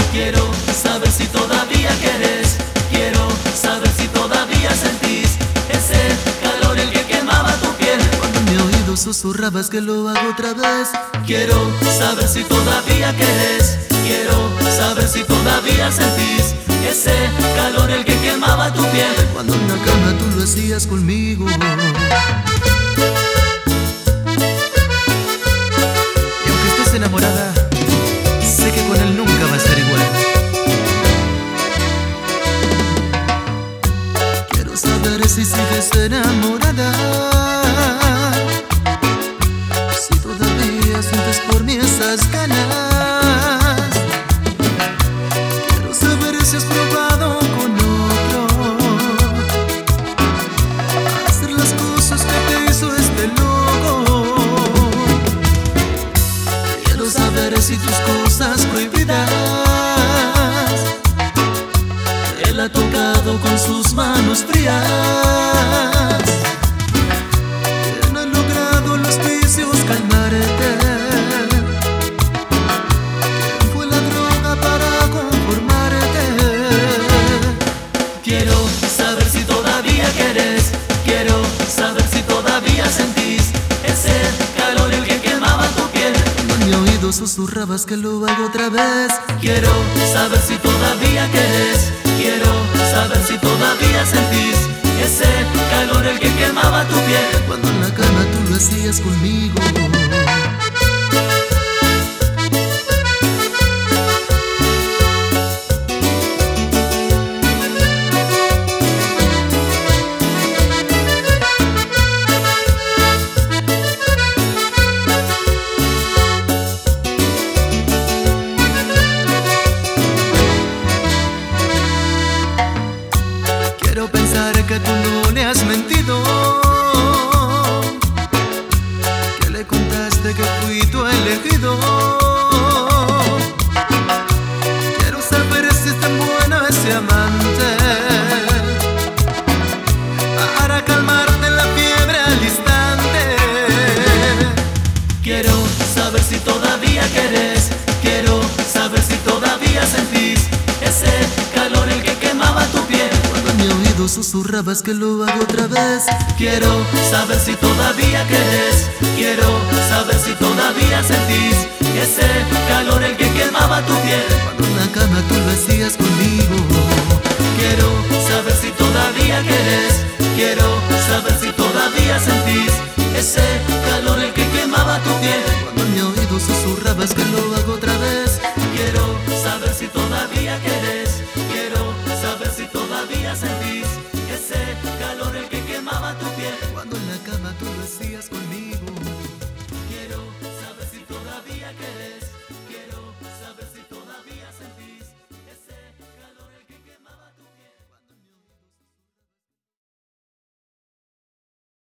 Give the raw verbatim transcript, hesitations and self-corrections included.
Quiero saber si todavía querés. Quiero saber si todavía sentís ese calor, el que quemaba tu piel. Cuando en mi oído susurrabas que lo hago otra vez. Quiero saber si todavía querés. Quiero saber si todavía sentís ese calor, el que quemaba tu piel. Cuando en la cama tú lo hacías conmigo. Y aunque estés enamorada, sé que con él nunca va a ser igual. Quiero saber si sigues enamorada, si todavía sientes por mí esas ganas. Quiero saber si has probado con otro hacer las cosas que te hizo este loco. Quiero saber si tus cosas prohibidas él ha tocado con sus manos frías. Que no han logrado los vicios calmarte. ¿Quién fue la droga para conformarte? Quiero saber si todavía querés. Quiero saber si todavía sentís ese calor, el que quemaba tu piel. Cuando en mi oído susurrabas que lo hago otra vez. Quiero saber si todavía querés. Quiero saber si todavía sentís ese calor, el que quemaba tu piel. Cuando en la cama tú lo hacías conmigo. Quiero pensar que tú no le has mentido, que le contaste que fui tu elegido. Quiero saber si es tan bueno ese amante para calmarte la fiebre al instante. Quiero saber si todavía querés. Quiero saber si todavía sentís ese calor, el que quemaba tu piel. Cuando en mi oído susurrabas que lo hago otra vez. Quiero saber si todavía querés. Quiero saber si todavía sentís ese calor, el que quemaba tu piel. Cuando en la cama tú lo hacías conmigo. Quiero saber si todavía querés. Quiero saber si todavía sentís ese calor, el que quemaba tu piel. Cuando en mi oído susurrabas que